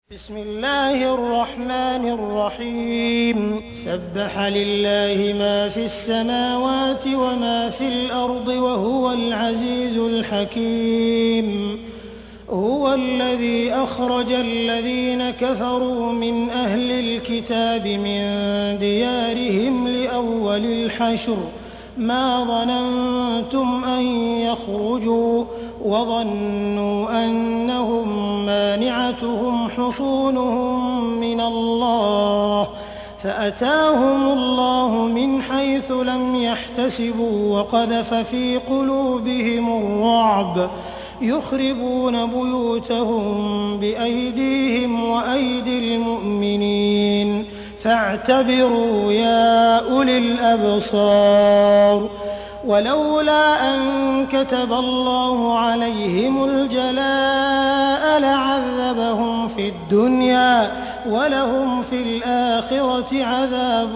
بسم الله الرحمن الرحيم سبح لله ما في السماوات وما في الأرض وهو العزيز الحكيم هو الذي أخرج الذين كفروا من أهل الكتاب من ديارهم لأول الحشر ما ظننتم أن يخرجوا وظنوا أنهم مانعتهم حصونهم من الله فأتاهم الله من حيث لم يحتسبوا وقذف في قلوبهم الرعب يخربون بيوتهم بأيديهم وأيدي المؤمنين فاعتبروا يا أولي الأبصار ولولا أن كتب الله عليهم الجلاء لعذبهم في الدنيا ولهم في الآخرة عذاب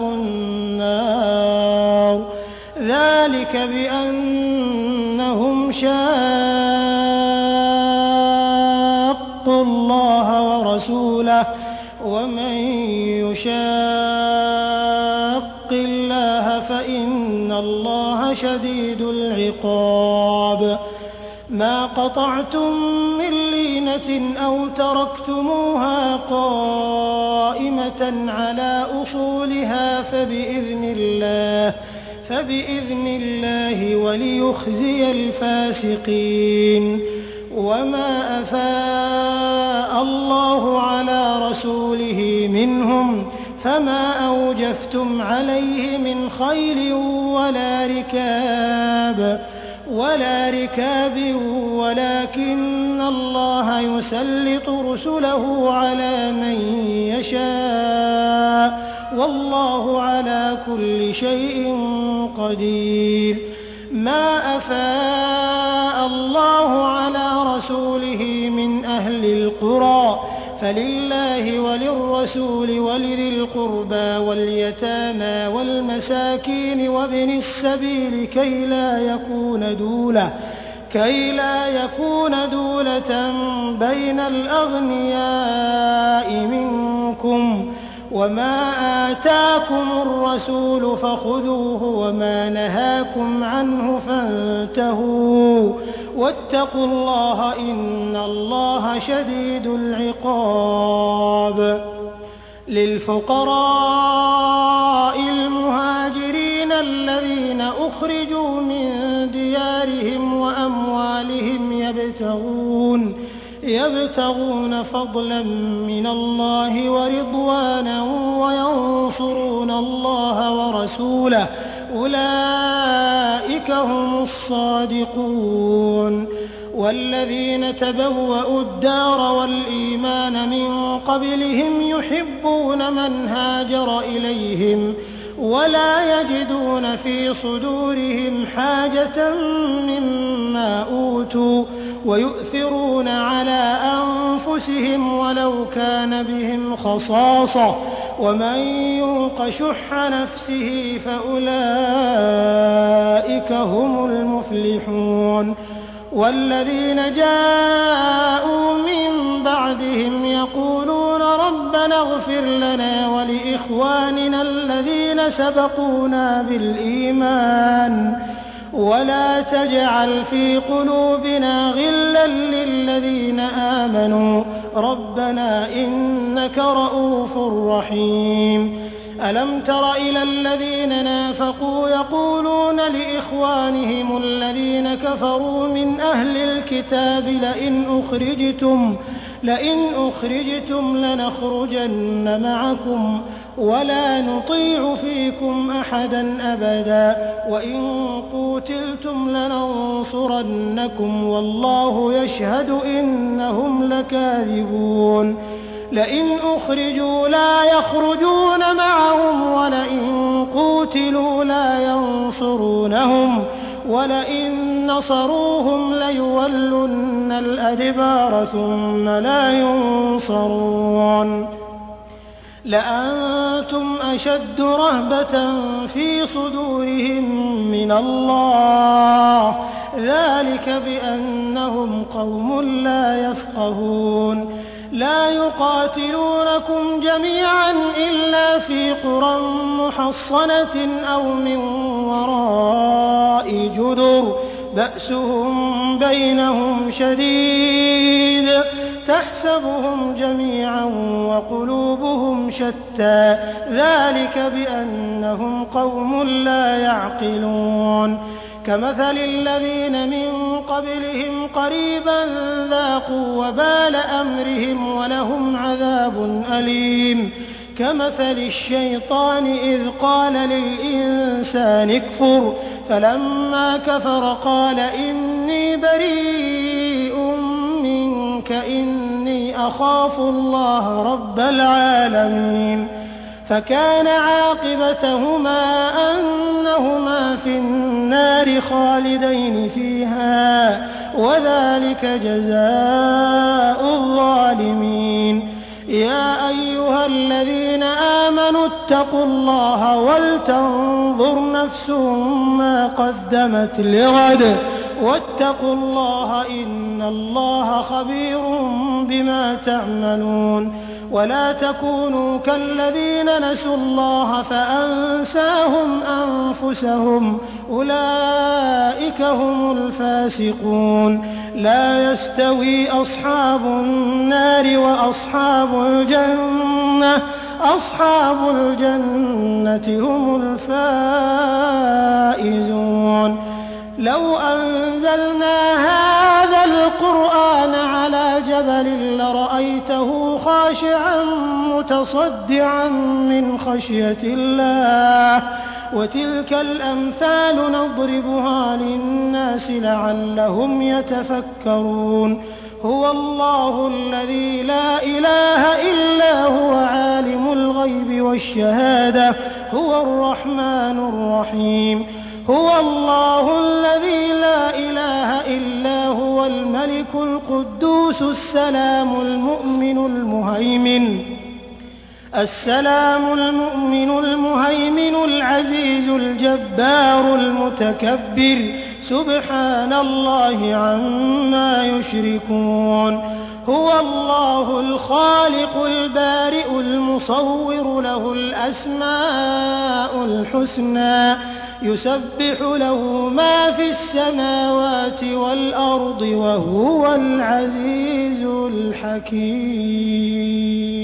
النار ذلك بأنهم شاقوا الله ورسوله ومن يشاق الله فإن الله شديد العقاب ما قطعتم من لينة أو تركتموها قائمة على أصولها فبإذن الله وليخزي الفاسقين وما أفاء الله على رسوله منهم فما أوجفتم عليه من خيل ولا ركاب ولكن الله يسلط رسله على من يشاء والله على كل شيء قدير ما أفاء الله على رسوله من أهل القرى فلله وللرسول ولذي القربى واليتامى والمساكين وابن السبيل كي لا يكون دولة بين الأغنياء منكم وما آتاكم الرسول فخذوه وما نهاكم عنه فانتهوا واتقوا الله إن الله شديد العقاب للفقراء المهاجرين الذين أخرجوا من ديارهم وأموالهم يبتغون فضلا من الله ورضوانا وينصرون الله ورسوله أولئك هم الصادقون والذين تبوأوا الدار والإيمان من قبلهم يحبون من هاجر إليهم ولا يجدون في صدورهم حاجة مما أوتوا ويؤثرون على أنفسهم ولو كان بهم خصاصة ومن يوق شح نفسه فأولئك هم المفلحون والذين جاءوا من بعدهم يقولون ربنا اغفر لنا ولإخواننا الذين سبقونا بالإيمان ولا تجعل في قلوبنا غلا للذين آمنوا ربنا إنك رؤوف رحيم ألم تر إلى الذين نافقوا يقولون لإخوانهم الذين كفروا من أهل الكتاب لئن أخرجتم لنخرجن معكم ولا نطيع فيكم أحدا أبدا وإن قوتلتم لننصرنكم والله يشهد إنهم لكاذبون لئن أخرجوا لا يخرجون معهم ولئن قوتلوا لا ينصرونهم ولئن نصروهم ليولن الأدبار ثم لا ينصرون لأنتم أشد رهبة في صدورهم من الله ذلك بأنهم قوم لا يفقهون لا يقاتلونكم جميعا إلا في قرى محصنة أو من وراء جدر بأسهم بينهم شديد تحسبهم جميعا وقلوبهم شتى ذلك بأنهم قوم لا يعقلون كمثل الذين من قبلهم قريبا ذاقوا وبال أمرهم ولهم عذاب أليم كمثل الشيطان إذ قال للإنسان اكفر فلما كفر قال إني بريء منك إني أخاف الله رب العالمين فكان عاقبتهما أنهما في النار خالدين فيها وذلك جزاء الظالمين يا أيها الذين آمنوا اتقوا الله ولتنظر نفس ما قدمت لغد واتقوا الله إن الله خبير بما تعملون ولا تكونوا كالذين نسوا الله فأنساهم أنفسهم أولئك هم الفاسقون لا يستوي أصحاب النار وأصحاب الجنة أصحاب الجنة هم الفائزون لو أنزلنا هذا القرآن على جبل لرأيته خاشعا متصدعا من خشية الله وتلك الأمثال نضربها للناس لعلهم يتفكرون هو الله الذي لا إله إلا هو عالم الغيب والشهادة هو الرحمن الرحيم هو الله الذي لا إله إلا هو الملك القدوس السلام المؤمن المهيمن العزيز الجبار المتكبر سبحان الله عما يشركون هو الله الخالق البارئ المصور له الأسماء الحسنى يسبح له ما في السماوات والأرض وهو العزيز الحكيم